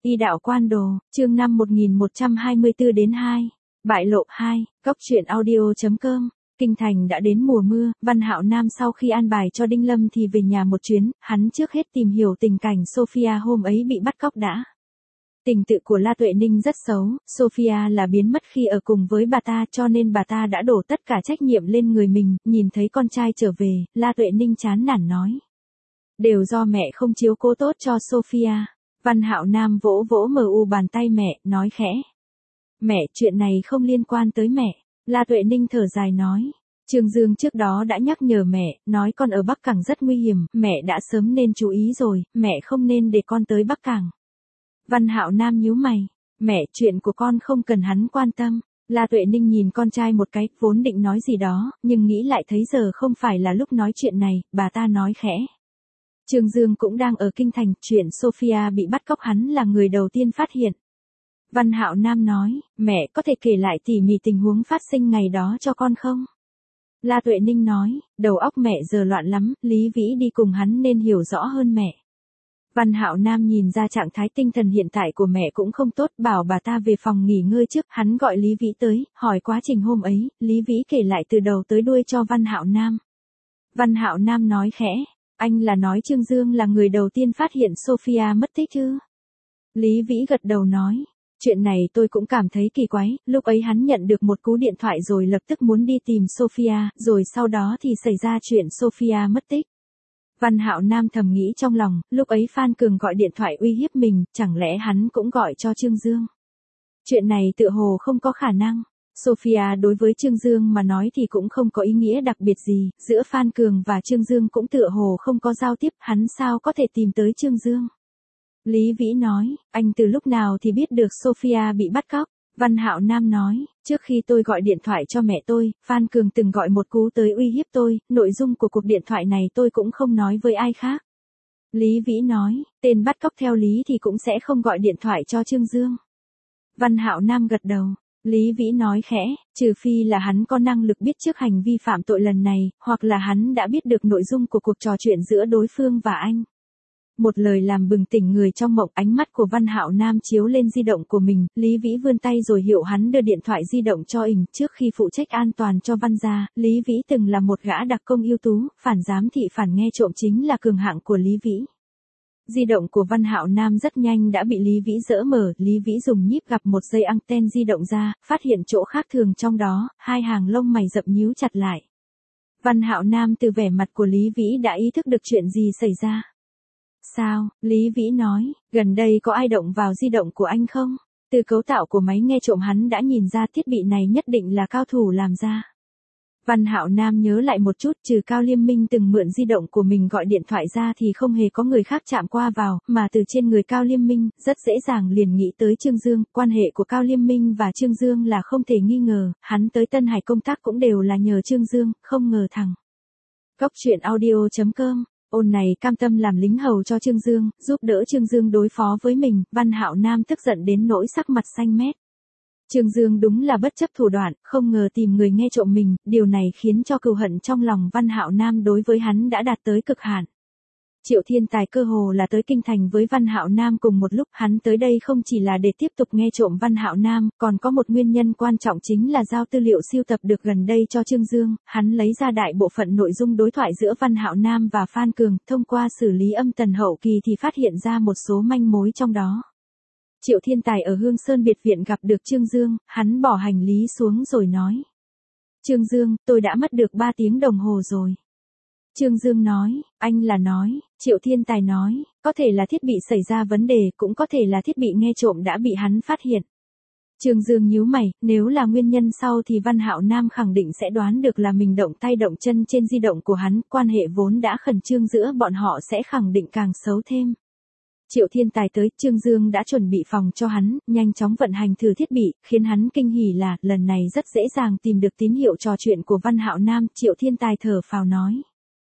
Y đạo quan đồ, chương 5 1124 đến 2. Bại lộ 2, góc truyện audio.com. Kinh thành đã đến mùa mưa, Văn Hạo Nam sau khi an bài cho Đinh Lâm thì về nhà một chuyến, hắn trước hết tìm hiểu tình cảnh Sophia hôm ấy bị bắt cóc đã. Tình tự của La Tuệ Ninh rất xấu, Sophia là biến mất khi ở cùng với bà ta cho nên bà ta đã đổ tất cả trách nhiệm lên người mình, nhìn thấy con trai trở về, La Tuệ Ninh chán nản nói. Đều do mẹ không chiếu cố tốt cho Sophia. Văn Hạo Nam vỗ vỗ bàn tay mẹ, nói khẽ. Mẹ, chuyện này không liên quan tới mẹ. La Tuệ Ninh thở dài nói. Trương Dương trước đó đã nhắc nhở mẹ, nói con ở Bắc Cảng rất nguy hiểm, mẹ đã sớm nên chú ý rồi, mẹ không nên để con tới Bắc Cảng. Văn Hạo Nam nhíu mày. Mẹ, chuyện của con không cần hắn quan tâm. La Tuệ Ninh nhìn con trai một cái, vốn định nói gì đó, nhưng nghĩ lại thấy giờ không phải là lúc nói chuyện này, bà ta nói khẽ. Trương Dương cũng đang ở kinh thành, chuyện Sophia bị bắt cóc hắn là người đầu tiên phát hiện. Văn Hạo Nam nói, mẹ có thể kể lại tỉ mỉ tình huống phát sinh ngày đó cho con không? La Tuệ Ninh nói, đầu óc mẹ giờ loạn lắm, Lý Vĩ đi cùng hắn nên hiểu rõ hơn mẹ. Văn Hạo Nam nhìn ra trạng thái tinh thần hiện tại của mẹ cũng không tốt, bảo bà ta về phòng nghỉ ngơi trước, hắn gọi Lý Vĩ tới, hỏi quá trình hôm ấy, Lý Vĩ kể lại từ đầu tới đuôi cho Văn Hạo Nam. Văn Hạo Nam nói khẽ. Anh là nói Trương Dương là người đầu tiên phát hiện Sophia mất tích chứ? Lý Vĩ gật đầu nói. Chuyện này tôi cũng cảm thấy kỳ quái, lúc ấy hắn nhận được một cú điện thoại rồi lập tức muốn đi tìm Sophia, rồi sau đó thì xảy ra chuyện Sophia mất tích. Văn Hạo Nam thầm nghĩ trong lòng, lúc ấy Phan Cường gọi điện thoại uy hiếp mình, chẳng lẽ hắn cũng gọi cho Trương Dương? Chuyện này tựa hồ không có khả năng. Sophia đối với Trương Dương mà nói thì cũng không có ý nghĩa đặc biệt gì, giữa Phan Cường và Trương Dương cũng tựa hồ không có giao tiếp, hắn sao có thể tìm tới Trương Dương. Lý Vĩ nói, anh từ lúc nào thì biết được Sophia bị bắt cóc? Văn Hạo Nam nói, trước khi tôi gọi điện thoại cho mẹ tôi, Phan Cường từng gọi một cú tới uy hiếp tôi, nội dung của cuộc điện thoại này tôi cũng không nói với ai khác. Lý Vĩ nói, tên bắt cóc theo lý thì cũng sẽ không gọi điện thoại cho Trương Dương. Văn Hạo Nam gật đầu. Lý Vĩ nói khẽ, trừ phi là hắn có năng lực biết trước hành vi phạm tội lần này, hoặc là hắn đã biết được nội dung của cuộc trò chuyện giữa đối phương và anh. Một lời làm bừng tỉnh người trong mộng, ánh mắt của Văn Hạo Nam chiếu lên di động của mình, Lý Vĩ vươn tay rồi hiệu hắn đưa điện thoại di động cho ình, trước khi phụ trách an toàn cho Văn gia, Lý Vĩ từng là một gã đặc công ưu tú, phản giám thị phản nghe trộm chính là cường hạng của Lý Vĩ. Di động của Văn Hạo Nam rất nhanh đã bị Lý Vĩ dỡ mở, Lý Vĩ dùng nhíp gặp một dây anten di động ra, phát hiện chỗ khác thường trong đó, hai hàng lông mày rậm nhíu chặt lại. Văn Hạo Nam từ vẻ mặt của Lý Vĩ đã ý thức được chuyện gì xảy ra. Sao? Lý Vĩ nói, gần đây có ai động vào di động của anh không? Từ cấu tạo của máy nghe trộm hắn đã nhìn ra thiết bị này nhất định là cao thủ làm ra. Văn Hạo Nam nhớ lại một chút, trừ Cao Liêm Minh từng mượn di động của mình gọi điện thoại ra thì không hề có người khác chạm qua vào, mà từ trên người Cao Liêm Minh, rất dễ dàng liền nghĩ tới Trương Dương, quan hệ của Cao Liêm Minh và Trương Dương là không thể nghi ngờ, hắn tới Tân Hải công tác cũng đều là nhờ Trương Dương, không ngờ thằng. Góc truyện audio.com, ôn này cam tâm làm lính hầu cho Trương Dương, giúp đỡ Trương Dương đối phó với mình, Văn Hạo Nam tức giận đến nỗi sắc mặt xanh mét. Trương Dương đúng là bất chấp thủ đoạn, không ngờ tìm người nghe trộm mình, điều này khiến cho cừu hận trong lòng Văn Hạo Nam đối với hắn đã đạt tới cực hạn. Triệu Thiên Tài cơ hồ là tới kinh thành với Văn Hạo Nam cùng một lúc, hắn tới đây không chỉ là để tiếp tục nghe trộm Văn Hạo Nam, còn có một nguyên nhân quan trọng chính là giao tư liệu siêu tập được gần đây cho Trương Dương, hắn lấy ra đại bộ phận nội dung đối thoại giữa Văn Hạo Nam và Phan Cường, thông qua xử lý âm tần hậu kỳ thì phát hiện ra một số manh mối trong đó. Triệu Thiên Tài ở Hương Sơn biệt viện gặp được Trương Dương, hắn bỏ hành lý xuống rồi nói. Trương Dương, tôi đã mất được 3 tiếng đồng hồ rồi. Trương Dương nói, anh là nói, Triệu Thiên Tài nói, có thể là thiết bị xảy ra vấn đề, cũng có thể là thiết bị nghe trộm đã bị hắn phát hiện. Trương Dương nhíu mày, nếu là nguyên nhân sau thì Văn Hạo Nam khẳng định sẽ đoán được là mình động tay động chân trên di động của hắn, quan hệ vốn đã khẩn trương giữa bọn họ sẽ khẳng định càng xấu thêm. Triệu Thiên Tài tới, Trương Dương đã chuẩn bị phòng cho hắn, nhanh chóng vận hành thử thiết bị, khiến hắn kinh hỉ là, lần này rất dễ dàng tìm được tín hiệu trò chuyện của Văn Hạo Nam, Triệu Thiên Tài thở phào nói.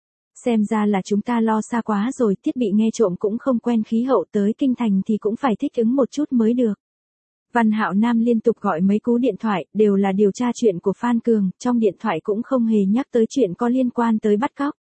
Xem ra là chúng ta lo xa quá rồi, thiết bị nghe trộm cũng không quen khí hậu, tới kinh thành thì cũng phải thích ứng một chút mới được. Văn Hạo Nam liên tục gọi mấy cú điện thoại, đều là điều tra chuyện của Phan Cường, trong điện thoại cũng không hề nhắc tới chuyện có liên quan tới bắt cóc.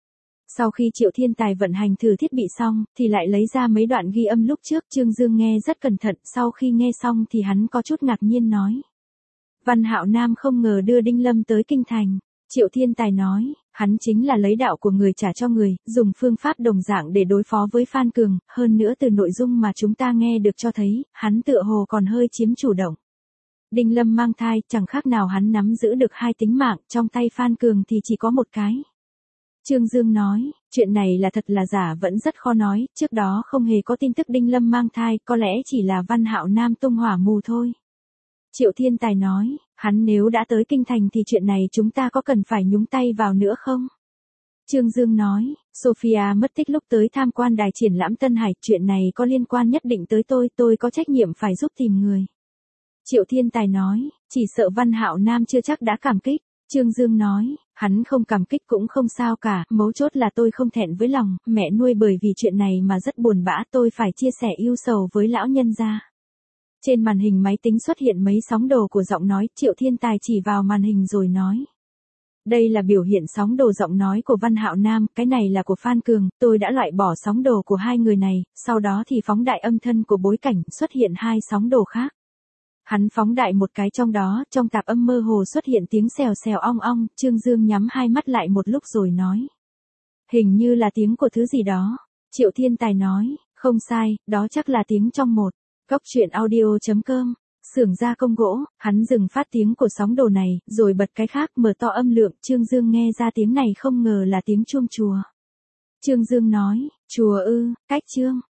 Sau khi Triệu Thiên Tài vận hành thử thiết bị xong, thì lại lấy ra mấy đoạn ghi âm lúc trước. Trương Dương nghe rất cẩn thận, sau khi nghe xong thì hắn có chút ngạc nhiên nói. Văn Hạo Nam không ngờ đưa Đinh Lâm tới kinh thành. Triệu Thiên Tài nói, hắn chính là lấy đạo của người trả cho người, dùng phương pháp đồng dạng để đối phó với Phan Cường, hơn nữa từ nội dung mà chúng ta nghe được cho thấy, hắn tựa hồ còn hơi chiếm chủ động. Đinh Lâm mang thai, chẳng khác nào hắn nắm giữ được 2 tính mạng, trong tay Phan Cường thì chỉ có 1 cái. Trương Dương nói, chuyện này là thật là giả vẫn rất khó nói, trước đó không hề có tin tức Đinh Lâm mang thai, có lẽ chỉ là Văn Hạo Nam tung hỏa mù thôi. Triệu Thiên Tài nói, hắn nếu đã tới kinh thành thì chuyện này chúng ta có cần phải nhúng tay vào nữa không? Trương Dương nói, Sophia mất tích lúc tới tham quan đài triển lãm Tân Hải, chuyện này có liên quan nhất định tới tôi có trách nhiệm phải giúp tìm người. Triệu Thiên Tài nói, chỉ sợ Văn Hạo Nam chưa chắc đã cảm kích. Trương Dương nói, hắn không cảm kích cũng không sao cả, mấu chốt là tôi không thẹn với lòng, mẹ nuôi bởi vì chuyện này mà rất buồn bã, tôi phải chia sẻ ưu sầu với lão nhân gia. Trên màn hình máy tính xuất hiện mấy sóng đồ của giọng nói, Triệu Thiên Tài chỉ vào màn hình rồi nói. Đây là biểu hiện sóng đồ giọng nói của Văn Hạo Nam, cái này là của Phan Cường, tôi đã loại bỏ sóng đồ của 2 người này, sau đó thì phóng đại âm thanh của bối cảnh, xuất hiện 2 sóng đồ khác. Hắn phóng đại một cái trong đó, trong tạp âm mơ hồ xuất hiện tiếng xèo xèo ong ong, Trương Dương nhắm 2 mắt lại một lúc rồi nói. Hình như là tiếng của thứ gì đó. Triệu Thiên Tài nói, không sai, đó chắc là tiếng trong một. Góc truyện audio.com, xưởng gia công gỗ, hắn dừng phát tiếng của sóng đồ này, rồi bật cái khác mở to âm lượng, Trương Dương nghe ra tiếng này không ngờ là tiếng chuông chùa. Trương Dương nói, chùa ư, cách Trương.